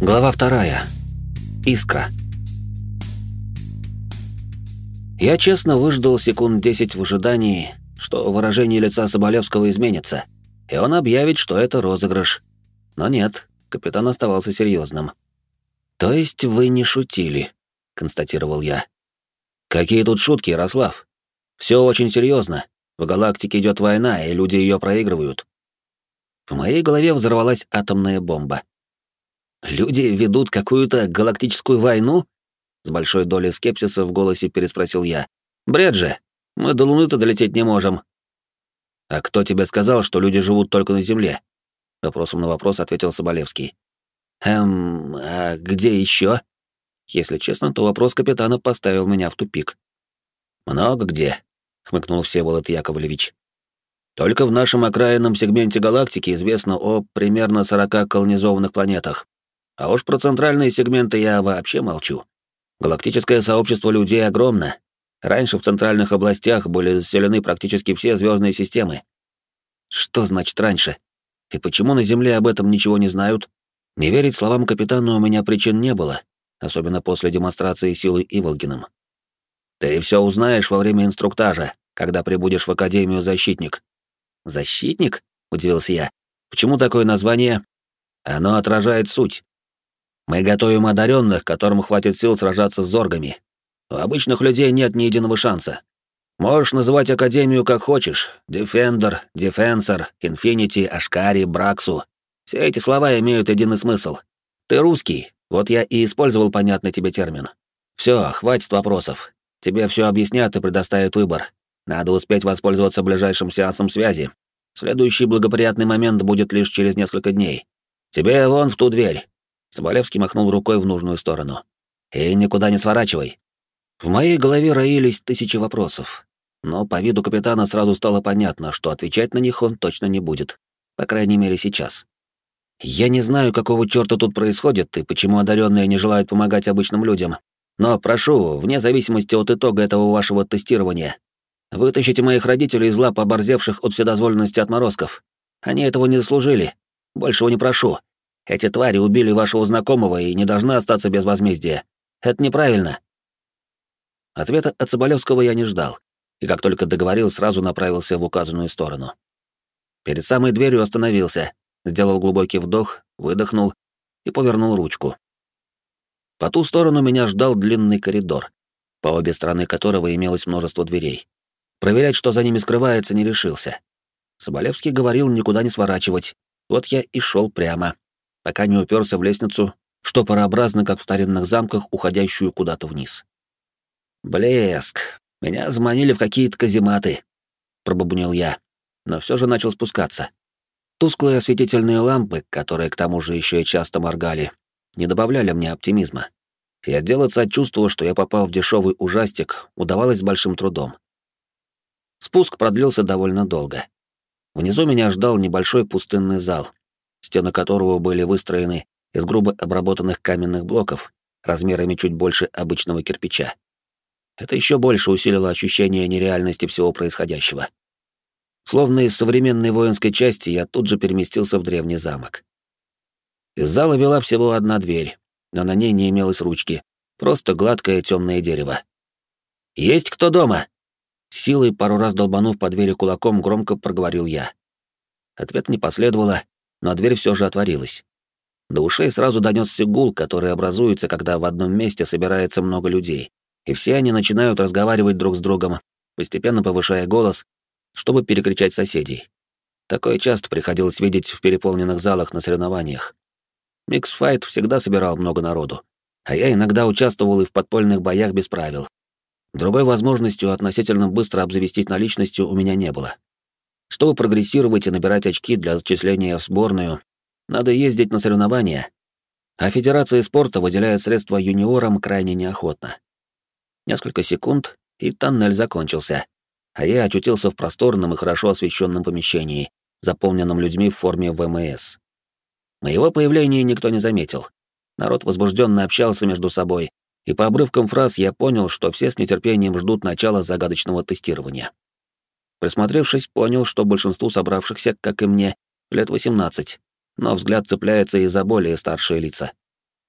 Глава 2. Искра. Я честно выждал секунд 10 в ожидании, что выражение лица Соболевского изменится, и он объявит, что это розыгрыш. Но нет, капитан оставался серьезным. «То есть вы не шутили?» — констатировал я. «Какие тут шутки, Ярослав? Все очень серьезно. В галактике идет война, и люди ее проигрывают». В моей голове взорвалась атомная бомба. «Люди ведут какую-то галактическую войну?» С большой долей скепсиса в голосе переспросил я. «Бред же! Мы до Луны-то долететь не можем». «А кто тебе сказал, что люди живут только на Земле?» Вопросом на вопрос ответил Соболевский. А где еще?» Если честно, то вопрос капитана поставил меня в тупик. «Много где», — хмыкнул Всеволод Яковлевич. «Только в нашем окраинном сегменте галактики известно о примерно 40 колонизованных планетах. А уж про центральные сегменты я вообще молчу. Галактическое сообщество людей огромно. Раньше в центральных областях были заселены практически все звездные системы. Что значит раньше? И почему на Земле об этом ничего не знают? Не верить словам капитана у меня причин не было, особенно после демонстрации силы Иволгиным. Ты все узнаешь во время инструктажа, когда прибудешь в Академию Защитник. Защитник? Удивился я. Почему такое название? Оно отражает суть. Мы готовим одаренных, которым хватит сил сражаться с зоргами. У обычных людей нет ни единого шанса. Можешь называть Академию как хочешь. Дефендер, Дефенсор, Инфинити, Ашкари, Браксу. Все эти слова имеют единый смысл. Ты русский, вот я и использовал понятный тебе термин. Все, хватит вопросов. Тебе все объяснят и предоставят выбор. Надо успеть воспользоваться ближайшим сеансом связи. Следующий благоприятный момент будет лишь через несколько дней. Тебе вон в ту дверь. Соболевский махнул рукой в нужную сторону. «И никуда не сворачивай». В моей голове роились тысячи вопросов, но по виду капитана сразу стало понятно, что отвечать на них он точно не будет, по крайней мере сейчас. Я не знаю, какого черта тут происходит и почему одаренные не желают помогать обычным людям, но прошу, вне зависимости от итога этого вашего тестирования, вытащите моих родителей из лап оборзевших от вседозволенности отморозков. Они этого не заслужили. Большего не прошу. Эти твари убили вашего знакомого и не должны остаться без возмездия. Это неправильно». Ответа от Соболевского я не ждал, и как только договорил, сразу направился в указанную сторону. Перед самой дверью остановился, сделал глубокий вдох, выдохнул и повернул ручку. По ту сторону меня ждал длинный коридор, по обе стороны которого имелось множество дверей. Проверять, что за ними скрывается, не решился. Соболевский говорил никуда не сворачивать, вот я и шел прямо, пока не уперся в лестницу, штопорообразно, как в старинных замках, уходящую куда-то вниз. «Блеск! Меня заманили в какие-то казематы!» — пробубнил я, но все же начал спускаться. Тусклые осветительные лампы, которые к тому же еще и часто моргали, не добавляли мне оптимизма. И отделаться от чувства, что я попал в дешевый ужастик, удавалось с большим трудом. Спуск продлился довольно долго. Внизу меня ждал небольшой пустынный зал, стены которого были выстроены из грубо обработанных каменных блоков, размерами чуть больше обычного кирпича. Это еще больше усилило ощущение нереальности всего происходящего. Словно из современной воинской части я тут же переместился в древний замок. Из зала вела всего одна дверь, но на ней не имелось ручки, просто гладкое темное дерево. «Есть кто дома?» Силой, пару раз долбанув по двери кулаком, громко проговорил я. Ответ не последовало, но дверь все же отворилась. До ушей сразу донесся гул, который образуется, когда в одном месте собирается много людей, и все они начинают разговаривать друг с другом, постепенно повышая голос, чтобы перекричать соседей. Такое часто приходилось видеть в переполненных залах на соревнованиях. Миксфайт всегда собирал много народу, а я иногда участвовал и в подпольных боях без правил. Другой возможностью относительно быстро обзавестись наличностью у меня не было. Чтобы прогрессировать и набирать очки для зачисления в сборную, надо ездить на соревнования, а Федерация спорта выделяет средства юниорам крайне неохотно. Несколько секунд, и тоннель закончился, а я очутился в просторном и хорошо освещенном помещении, заполненном людьми в форме ВМС. Моего появления никто не заметил. Народ возбужденно общался между собой, и по обрывкам фраз я понял, что все с нетерпением ждут начала загадочного тестирования. Присмотревшись, понял, что большинству собравшихся, как и мне, лет 18, но взгляд цепляется и за более старшие лица.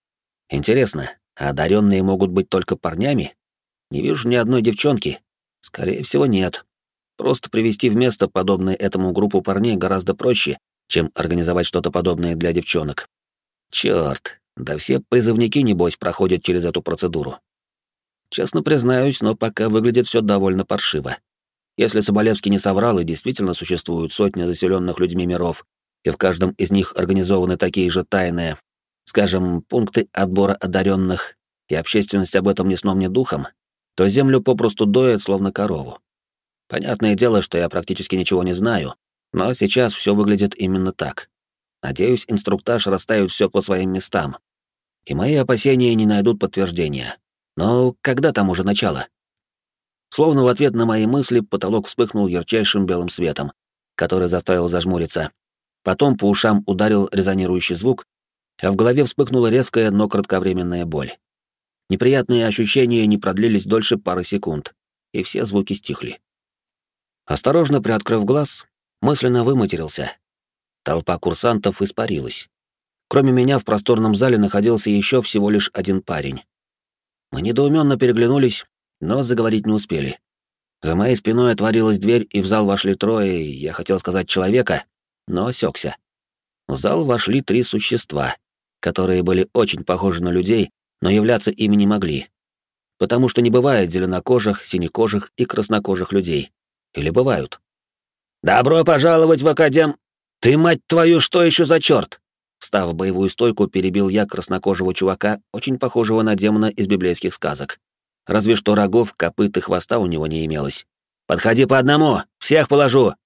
Интересно, а одаренные могут быть только парнями? Не вижу ни одной девчонки. Скорее всего, нет. Просто привести в место, подобное этому группу парней, гораздо проще, чем организовать что-то подобное для девчонок. Чёрт, да все призывники, небось, проходят через эту процедуру. Честно признаюсь, но пока выглядит все довольно паршиво. Если Соболевский не соврал и действительно существуют сотни заселенных людьми миров, и в каждом из них организованы такие же тайные, скажем, пункты отбора одаренных, и общественность об этом ни сном, ни духом, то Землю попросту доят, словно корову. Понятное дело, что я практически ничего не знаю, но сейчас все выглядит именно так. Надеюсь, инструктаж расставит все по своим местам, и мои опасения не найдут подтверждения. Но когда там уже начало? Словно в ответ на мои мысли потолок вспыхнул ярчайшим белым светом, который заставил зажмуриться. Потом по ушам ударил резонирующий звук, а в голове вспыхнула резкая, но кратковременная боль. Неприятные ощущения не продлились дольше пары секунд, и все звуки стихли. Осторожно приоткрыв глаз, мысленно выматерился. Толпа курсантов испарилась. Кроме меня в просторном зале находился еще всего лишь один парень. Мы недоуменно переглянулись, но заговорить не успели. За моей спиной отворилась дверь, и в зал вошли трое, я хотел сказать человека, но осекся. В зал вошли 3 существа, которые были очень похожи на людей, но являться ими не могли. Потому что не бывает зеленокожих, синекожих и краснокожих людей. Или бывают? «Добро пожаловать в Академ...» «Ты, мать твою, что еще за черт?» Встав в боевую стойку, перебил я краснокожего чувака, очень похожего на демона из библейских сказок. Разве что рогов, копыт и хвоста у него не имелось. «Подходи по одному! Всех положу!»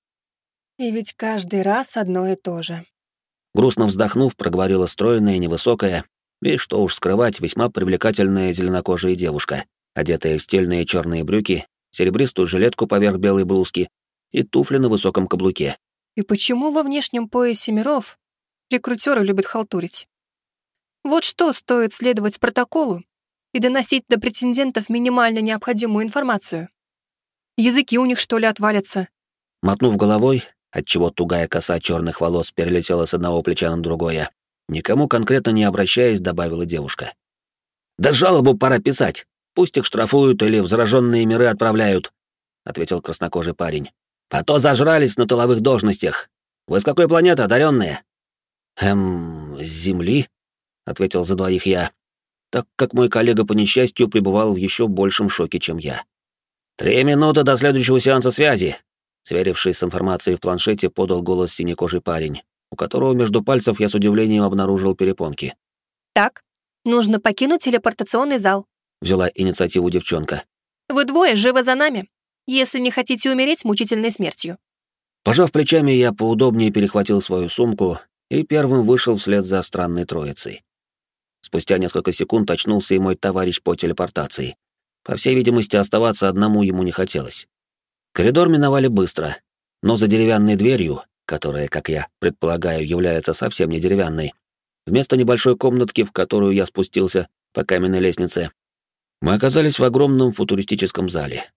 И ведь каждый раз одно и то же. Грустно вздохнув, проговорила стройная, невысокая, и, что уж скрывать, весьма привлекательная зеленокожая девушка, одетая в стильные черные брюки, серебристую жилетку поверх белой блузки и туфли на высоком каблуке. И почему во внешнем поясе миров рекрутеры любят халтурить? Вот что стоит следовать протоколу и доносить до претендентов минимально необходимую информацию. Языки у них, что ли, отвалятся? Мотнув головой, отчего тугая коса черных волос перелетела с одного плеча на другое, никому конкретно не обращаясь, добавила девушка. «Да жалобу пора писать. Пусть их штрафуют или в зараженные миры отправляют», — ответил краснокожий парень. «А то зажрались на тыловых должностях. Вы с какой планеты, одаренные?» С Земли», — ответил за двоих я, так как мой коллега по несчастью пребывал в еще большем шоке, чем я. 3 минуты до следующего сеанса связи», — сверившись с информацией в планшете, подал голос синекожий парень, у которого между пальцев я с удивлением обнаружил перепонки. Так, нужно покинуть телепортационный зал. Взяла инициативу девчонка. Вы двое живо за нами, если не хотите умереть мучительной смертью. Пожав плечами, я поудобнее перехватил свою сумку и первым вышел вслед за странной троицей. Спустя несколько секунд очнулся и мой товарищ по телепортации. По всей видимости, оставаться одному ему не хотелось. Коридор миновали быстро, но за деревянной дверью, которая, как я предполагаю, является совсем не деревянной, вместо небольшой комнатки, в которую я спустился по каменной лестнице, мы оказались в огромном футуристическом зале.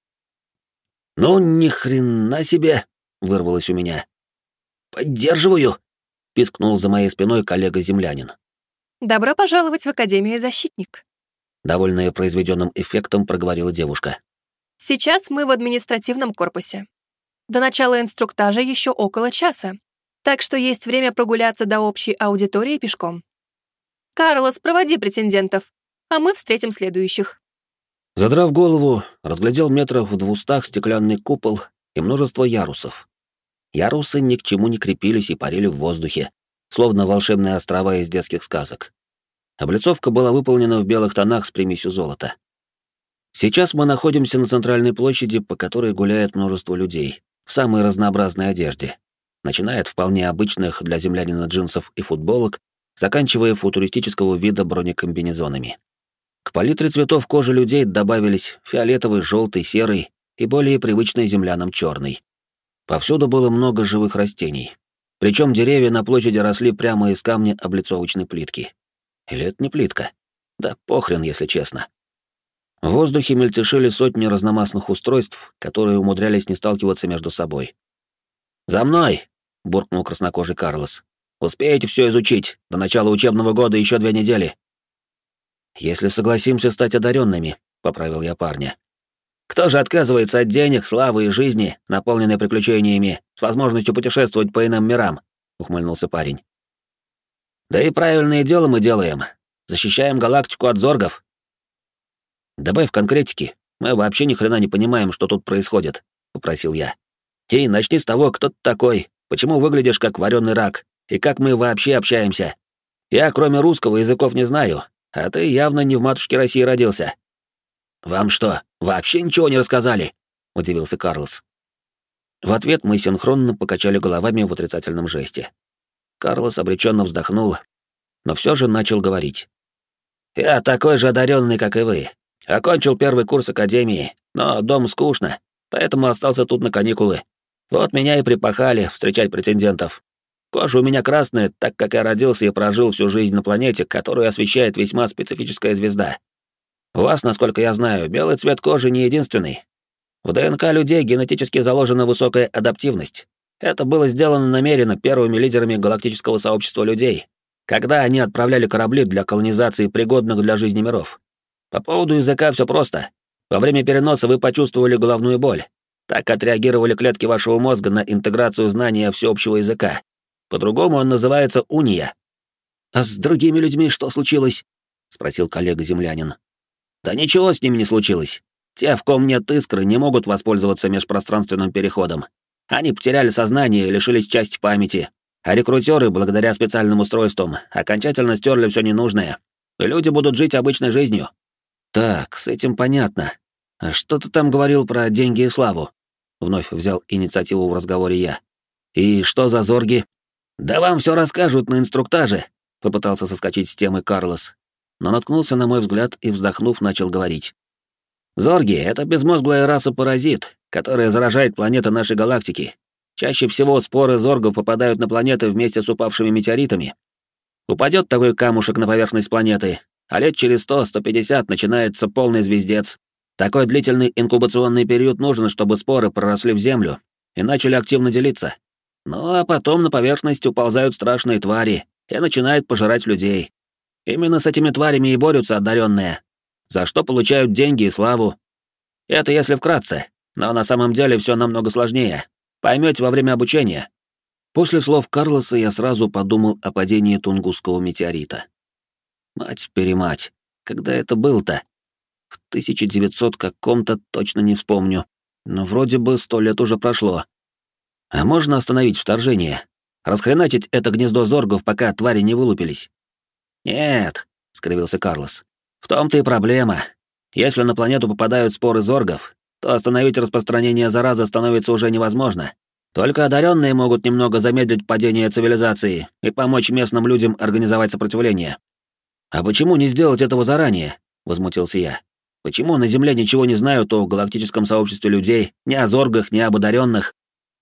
«Ну, ни хрена себе!» — вырвалось у меня. «Поддерживаю!» — пискнул за моей спиной коллега-землянин. Добро пожаловать в Академию Защитник. Довольная произведенным эффектом проговорила девушка. Сейчас мы в административном корпусе. До начала инструктажа еще около часа, так что есть время прогуляться до общей аудитории пешком. Карлос, проводи претендентов, а мы встретим следующих. Задрав голову, разглядел метров в 200 стеклянный купол и множество ярусов. Ярусы ни к чему не крепились и парили в воздухе, словно волшебные острова из детских сказок. Облицовка была выполнена в белых тонах с примесью золота. Сейчас мы находимся на центральной площади, по которой гуляет множество людей, в самой разнообразной одежде, начиная от вполне обычных для землянина джинсов и футболок, заканчивая футуристического вида бронекомбинезонами. К палитре цветов кожи людей добавились фиолетовый, желтый, серый и более привычный землянам черный. Повсюду было много живых растений. Причем деревья на площади росли прямо из камня облицовочной плитки. Или это не плитка? Да похрен, если честно. В воздухе мельтешили сотни разномастных устройств, которые умудрялись не сталкиваться между собой. «За мной!» — буркнул краснокожий Карлос. «Успеете все изучить. До начала учебного года еще 2 недели». «Если согласимся стать одаренными», — поправил я парня. «Кто же отказывается от денег, славы и жизни, наполненной приключениями, с возможностью путешествовать по иным мирам?» — ухмыльнулся парень. «Да и правильное дело мы делаем. Защищаем галактику от зоргов». «Добавь конкретики. Мы вообще ни хрена не понимаем, что тут происходит», — попросил я. «И начни с того, кто ты такой, почему выглядишь как вареный рак, и как мы вообще общаемся. Я, кроме русского, языков не знаю, а ты явно не в матушке России родился». «Вам что, вообще ничего не рассказали?» — удивился Карлос. В ответ мы синхронно покачали головами в отрицательном жесте. Карлос обреченно вздохнул, но все же начал говорить. «Я такой же одаренный, как и вы. Окончил первый курс академии, но дом скучно, поэтому остался тут на каникулы. Вот меня и припахали встречать претендентов. Кожа у меня красная, так как я родился и прожил всю жизнь на планете, которую освещает весьма специфическая звезда. У вас, насколько я знаю, белый цвет кожи не единственный. В ДНК людей генетически заложена высокая адаптивность. Это было сделано намеренно первыми лидерами галактического сообщества людей, когда они отправляли корабли для колонизации пригодных для жизни миров. По поводу языка все просто. Во время переноса вы почувствовали головную боль. Так отреагировали клетки вашего мозга на интеграцию знания всеобщего языка. По-другому он называется уния. «А с другими людьми что случилось?» — спросил коллега-землянин. «Да ничего с ними не случилось. Те, в ком нет искры, не могут воспользоваться межпространственным переходом. Они потеряли сознание и лишились части памяти. А рекрутеры, благодаря специальным устройствам, окончательно стерли все ненужное. И люди будут жить обычной жизнью». «Так, с этим понятно. А что ты там говорил про деньги и славу?» Вновь взял инициативу в разговоре я. «И что за зорги?» «Да вам все расскажут на инструктаже», — попытался соскочить с темы Карлос, но наткнулся на мой взгляд и, вздохнув, начал говорить. «Зорги — это безмозглая раса-паразит, которая заражает планеты нашей галактики. Чаще всего споры зоргов попадают на планеты вместе с упавшими метеоритами. Упадет такой камушек на поверхность планеты, а лет через 100-150 начинается полный звездец. Такой длительный инкубационный период нужен, чтобы споры проросли в Землю и начали активно делиться. Ну а потом на поверхность уползают страшные твари и начинают пожирать людей. Именно с этими тварями и борются одаренные, за что получают деньги и славу. Это если вкратце, но на самом деле все намного сложнее. Поймете во время обучения». После слов Карлоса я сразу подумал о падении Тунгусского метеорита. Мать-перемать, когда это было-то? В 1900 каком-то, точно не вспомню, но вроде бы 100 лет уже прошло. А можно остановить вторжение? Расхреначить это гнездо зоргов, пока твари не вылупились? «Нет», — скривился Карлос. «В том-то и проблема. Если на планету попадают споры зоргов, то остановить распространение заразы становится уже невозможно. Только одаренные могут немного замедлить падение цивилизации и помочь местным людям организовать сопротивление». «А почему не сделать этого заранее?» — возмутился я. «Почему на Земле ничего не знают о галактическом сообществе людей, ни о зоргах, ни об одаренных?»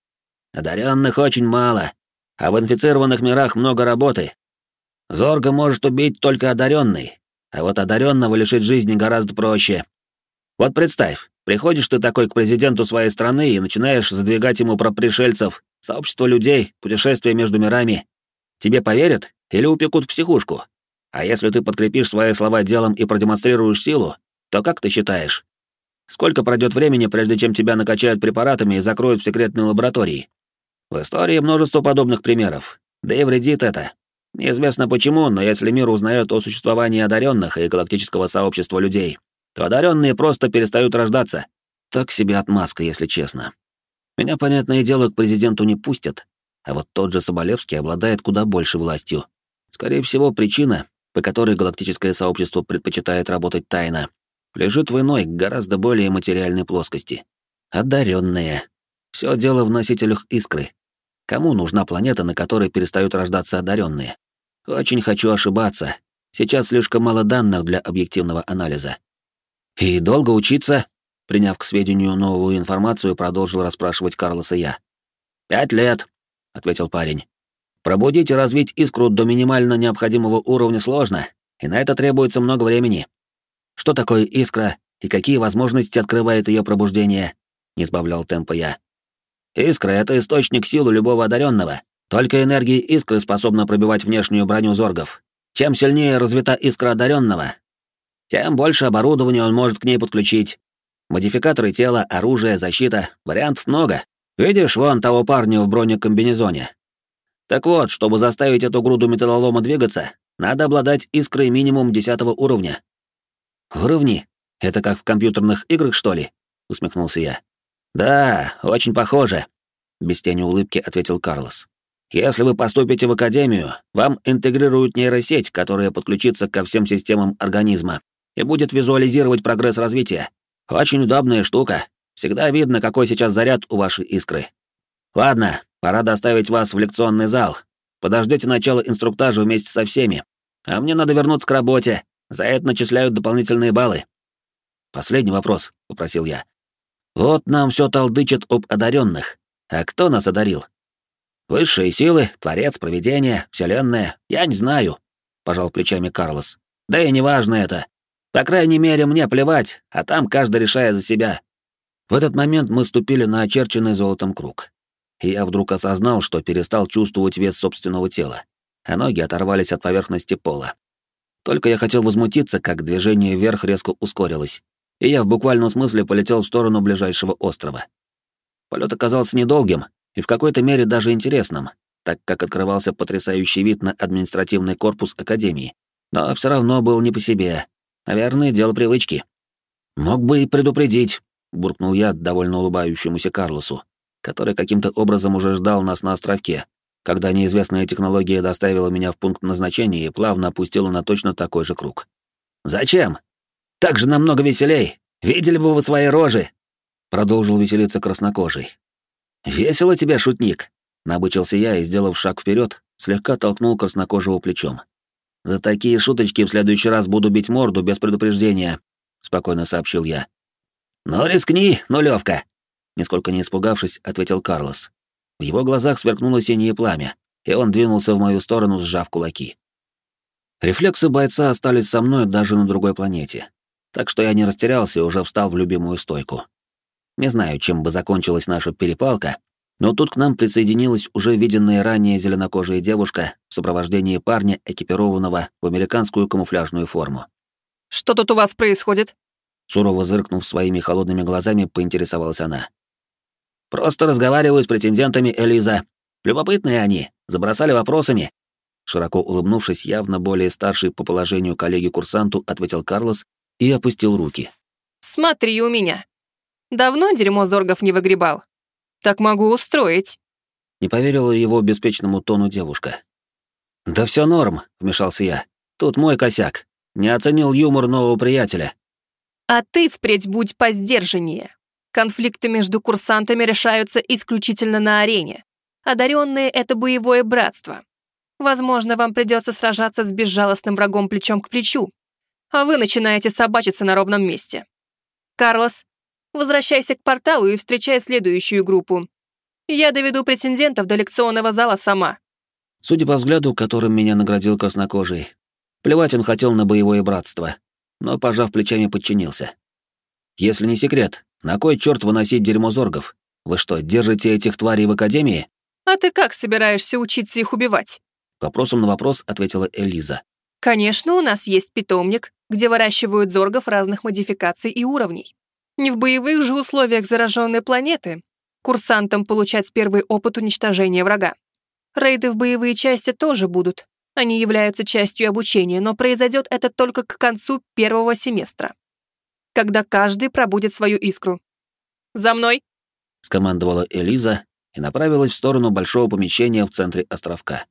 «Одаренных очень мало, а в инфицированных мирах много работы. Зорга может убить только одаренный, а вот одаренного лишить жизни гораздо проще. Вот представь, приходишь ты такой к президенту своей страны и начинаешь задвигать ему про пришельцев, сообщество людей, путешествия между мирами. Тебе поверят или упекут в психушку? А если ты подкрепишь свои слова делом и продемонстрируешь силу, то как ты считаешь? Сколько пройдет времени, прежде чем тебя накачают препаратами и закроют в секретной лаборатории? В истории множество подобных примеров, да и вредит это. Неизвестно почему, но если мир узнает о существовании одаренных и галактического сообщества людей, то одаренные просто перестают рождаться. Так себе отмазка, если честно. Меня, понятное дело, к президенту не пустят, а вот тот же Соболевский обладает куда больше властью. Скорее всего, причина, по которой галактическое сообщество предпочитает работать тайно, лежит в иной, гораздо более материальной плоскости. Одаренные. Все дело в носителях искры. Кому нужна планета, на которой перестают рождаться одаренные? Очень хочу ошибаться. Сейчас слишком мало данных для объективного анализа. И долго учиться? Приняв к сведению новую информацию, продолжил расспрашивать Карлоса я. 5 лет, ответил парень. Пробудить и развить искру до минимально необходимого уровня сложно, и на это требуется много времени. Что такое искра и какие возможности открывает ее пробуждение? Не сбавлял темпа я. Искра — это источник силы любого одаренного. Только энергия искры способна пробивать внешнюю броню зоргов. Чем сильнее развита искра одаренного, тем больше оборудования он может к ней подключить. Модификаторы тела, оружие, защита, вариантов много. Видишь вон того парня в бронекомбинезоне? Так вот, чтобы заставить эту груду металлолома двигаться, надо обладать искрой минимум 10 уровня. Уровни? Это как в компьютерных играх, что ли? Усмехнулся я. Да, очень похоже, без тени улыбки ответил Карлос. Если вы поступите в академию, вам интегрируют нейросеть, которая подключится ко всем системам организма и будет визуализировать прогресс развития. Очень удобная штука. Всегда видно, какой сейчас заряд у вашей искры. Ладно, пора доставить вас в лекционный зал. Подождете начала инструктажа вместе со всеми. А мне надо вернуться к работе. За это начисляют дополнительные баллы. Последний вопрос, попросил я. Вот нам все толдычат об одаренных. А кто нас одарил? Высшие силы, Творец, Провидение, Вселенная, я не знаю, пожал плечами Карлос. Да и неважно это. По крайней мере, мне плевать, а там каждый решает за себя. В этот момент мы ступили на очерченный золотом круг. И я вдруг осознал, что перестал чувствовать вес собственного тела, а ноги оторвались от поверхности пола. Только я хотел возмутиться, как движение вверх резко ускорилось, и я в буквальном смысле полетел в сторону ближайшего острова. Полет оказался недолгим и в какой-то мере даже интересным, так как открывался потрясающий вид на административный корпус Академии, но все равно был не по себе. Наверное, дело привычки. «Мог бы и предупредить», — буркнул я довольно улыбающемуся Карлосу, который каким-то образом уже ждал нас на островке, когда неизвестная технология доставила меня в пункт назначения и плавно опустила на точно такой же круг. «Зачем? Так же намного веселей. Видели бы вы свои рожи!» Продолжил веселиться краснокожий. «Весело тебе, шутник!» — набычился я и, сделав шаг вперед, слегка толкнул краснокожего плечом. «За такие шуточки в следующий раз буду бить морду без предупреждения», — спокойно сообщил я. «Ну рискни, нулевка!» — нисколько не испугавшись, ответил Карлос. В его глазах сверкнуло синее пламя, и он двинулся в мою сторону, сжав кулаки. Рефлексы бойца остались со мной даже на другой планете, так что я не растерялся и уже встал в любимую стойку. Не знаю, чем бы закончилась наша перепалка, но тут к нам присоединилась уже виденная ранее зеленокожая девушка в сопровождении парня, экипированного в американскую камуфляжную форму. «Что тут у вас происходит?» Сурово зыркнув своими холодными глазами, поинтересовалась она. «Просто разговариваю с претендентами, Элиза. Любопытные они, забросали вопросами». Широко улыбнувшись, явно более старший по положению коллеги-курсанту, ответил Карлос и опустил руки. «Смотри у меня. Давно дерьмо зоргов не выгребал. Так могу устроить». Не поверила его беспечному тону девушка. «Да все норм», — вмешался я. «Тут мой косяк. Не оценил юмор нового приятеля». «А ты впредь будь посдержаннее. Конфликты между курсантами решаются исключительно на арене. Одаренные — это боевое братство. Возможно, вам придется сражаться с безжалостным врагом плечом к плечу, а вы начинаете собачиться на ровном месте. Карлос, возвращайся к порталу и встречай следующую группу. Я доведу претендентов до лекционного зала сама». Судя по взгляду, которым меня наградил краснокожий, плевать он хотел на боевое братство, но, пожав плечами, подчинился. «Если не секрет, на кой черт выносить дерьмо зоргов? Вы что, держите этих тварей в академии?» «А ты как собираешься учиться их убивать?» Вопросом на вопрос ответила Элиза. «Конечно, у нас есть питомник, где выращивают зоргов разных модификаций и уровней. Не в боевых же условиях зараженной планеты курсантам получать первый опыт уничтожения врага. Рейды в боевые части тоже будут. Они являются частью обучения, но произойдет это только к концу первого семестра, когда каждый пробудет свою искру. За мной!» — скомандовала Элиза и направилась в сторону большого помещения в центре островка.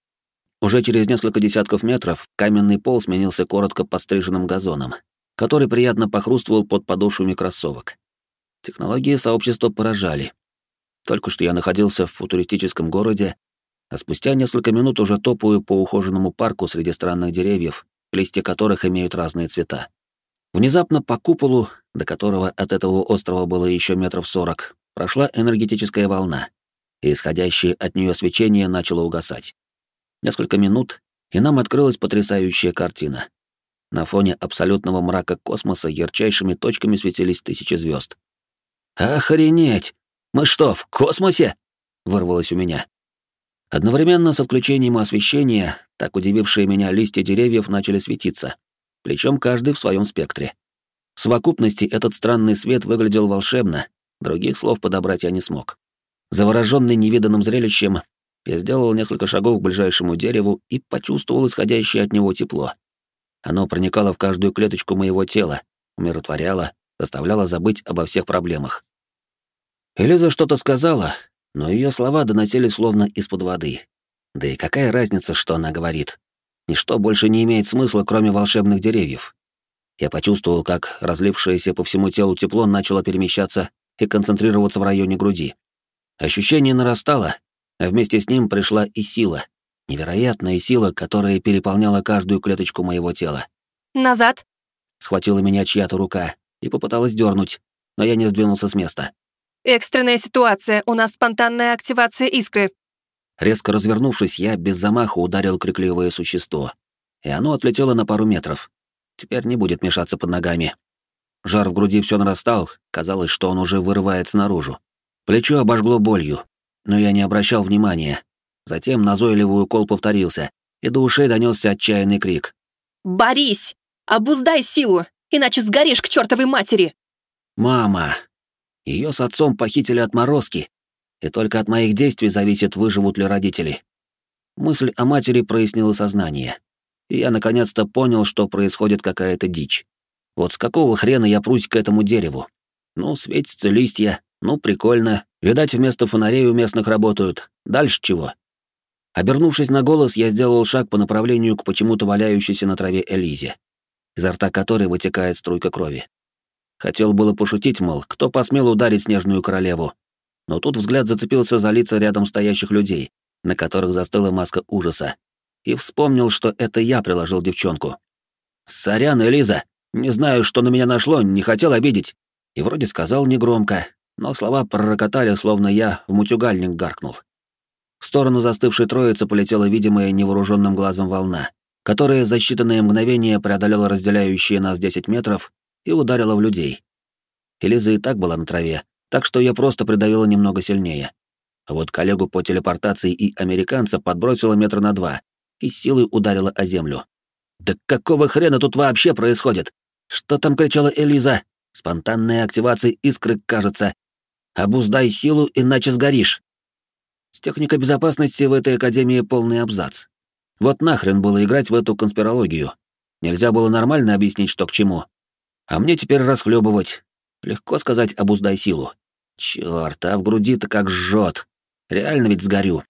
Уже через несколько десятков метров каменный пол сменился коротко подстриженным газоном, который приятно похрустывал под подошвами кроссовок. Технологии сообщества поражали. Только что я находился в футуристическом городе, а спустя несколько минут уже топаю по ухоженному парку среди странных деревьев, листья которых имеют разные цвета. Внезапно по куполу, до которого от этого острова было еще метров 40, прошла энергетическая волна, и исходящее от нее свечение начало угасать. Несколько минут, и нам открылась потрясающая картина. На фоне абсолютного мрака космоса ярчайшими точками светились тысячи звезд. «Охренеть! Мы что, в космосе?» — вырвалось у меня. Одновременно с отключением освещения, так удивившие меня листья деревьев начали светиться. причем каждый в своем спектре. В совокупности этот странный свет выглядел волшебно, других слов подобрать я не смог. Завороженный невиданным зрелищем, я сделал несколько шагов к ближайшему дереву и почувствовал исходящее от него тепло. Оно проникало в каждую клеточку моего тела, умиротворяло, заставляло забыть обо всех проблемах. Элиза что-то сказала, но ее слова доносились словно из-под воды. Да и какая разница, что она говорит? Ничто больше не имеет смысла, кроме волшебных деревьев. Я почувствовал, как разлившееся по всему телу тепло начало перемещаться и концентрироваться в районе груди. Ощущение нарастало, а вместе с ним пришла и сила. Невероятная сила, которая переполняла каждую клеточку моего тела. «Назад!» — схватила меня чья-то рука и попыталась дернуть, но я не сдвинулся с места. «Экстренная ситуация, у нас спонтанная активация искры». Резко развернувшись, я без замаха ударил крикливое существо, и оно отлетело на пару метров. Теперь не будет мешаться под ногами. Жар в груди все нарастал, казалось, что он уже вырывается наружу. Плечо обожгло болью, но я не обращал внимания. Затем назойливый укол повторился, и до ушей донесся отчаянный крик. «Борись! Обуздай силу, иначе сгоришь к чертовой матери!» «Мама! Ее с отцом похитили отморозки, и только от моих действий зависит, выживут ли родители». Мысль о матери прояснила сознание, и я наконец-то понял, что происходит какая-то дичь. Вот с какого хрена я прусь к этому дереву? Ну, светятся листья, ну, прикольно, видать, вместо фонарей у местных работают. Дальше чего? Обернувшись на голос, я сделал шаг по направлению к почему-то валяющейся на траве Элизе, изо рта которой вытекает струйка крови. Хотел было пошутить, мол, кто посмел ударить снежную королеву, но тут взгляд зацепился за лица рядом стоящих людей, на которых застыла маска ужаса, и вспомнил, что это я приложил девчонку. «Сорян, Элиза, не знаю, что на меня нашло, не хотел обидеть». И вроде сказал негромко, но слова пророкотали, словно я в мутюгальник гаркнул. В сторону застывшей троицы полетела видимая невооруженным глазом волна, которая за считанные мгновения преодолела разделяющие нас 10 метров и ударила в людей. Элиза и так была на траве, так что я просто придавила немного сильнее. А вот коллегу по телепортации и американца подбросила метра на 2 и с силой ударила о землю. «Да какого хрена тут вообще происходит? Что там кричала Элиза? Спонтанная активация искры, кажется. Обуздай силу, иначе сгоришь». С техникой безопасности в этой академии полный абзац. Вот нахрен было играть в эту конспирологию. Нельзя было нормально объяснить, что к чему. А мне теперь расхлебывать. Легко сказать «обуздай силу». Чёрт, а в груди-то как жжёт. Реально ведь сгорю.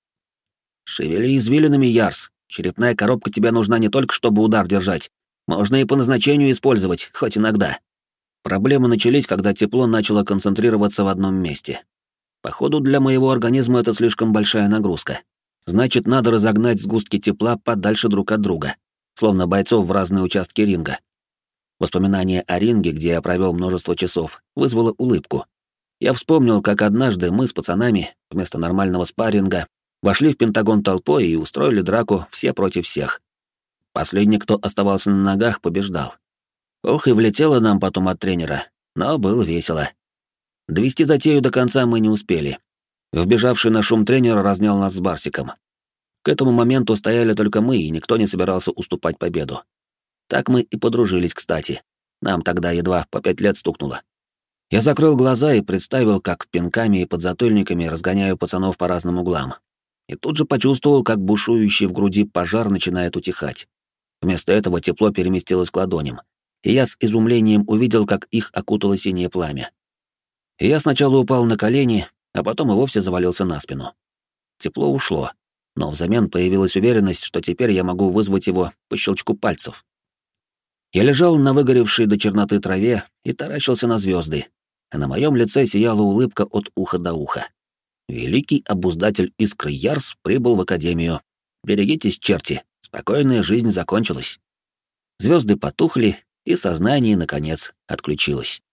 Шевели извилинами, Ярс. Черепная коробка тебе нужна не только, чтобы удар держать. Можно и по назначению использовать, хоть иногда. Проблемы начались, когда тепло начало концентрироваться в одном месте. Походу, для моего организма это слишком большая нагрузка. Значит, надо разогнать сгустки тепла подальше друг от друга, словно бойцов в разные участки ринга. Воспоминание о ринге, где я провел множество часов, вызвало улыбку. Я вспомнил, как однажды мы с пацанами, вместо нормального спарринга, вошли в Пентагон толпой и устроили драку все против всех. Последний, кто оставался на ногах, побеждал. Ох, и влетело нам потом от тренера, но было весело. Довести затею до конца мы не успели. Вбежавший на шум тренер разнял нас с Барсиком. К этому моменту стояли только мы, и никто не собирался уступать победу. Так мы и подружились, кстати. Нам тогда едва по 5 лет стукнуло. Я закрыл глаза и представил, как пинками и подзатыльниками разгоняю пацанов по разным углам. И тут же почувствовал, как бушующий в груди пожар начинает утихать. Вместо этого тепло переместилось к ладоням, и я с изумлением увидел, как их окутало синее пламя. И я сначала упал на колени, а потом и вовсе завалился на спину. Тепло ушло, но взамен появилась уверенность, что теперь я могу вызвать его по щелчку пальцев. Я лежал на выгоревшей до черноты траве и таращился на звезды, а на моем лице сияла улыбка от уха до уха. Великий обуздатель искры Ярс прибыл в академию. Берегитесь, черти, спокойная жизнь закончилась. Звезды потухли, и сознание, наконец, отключилось.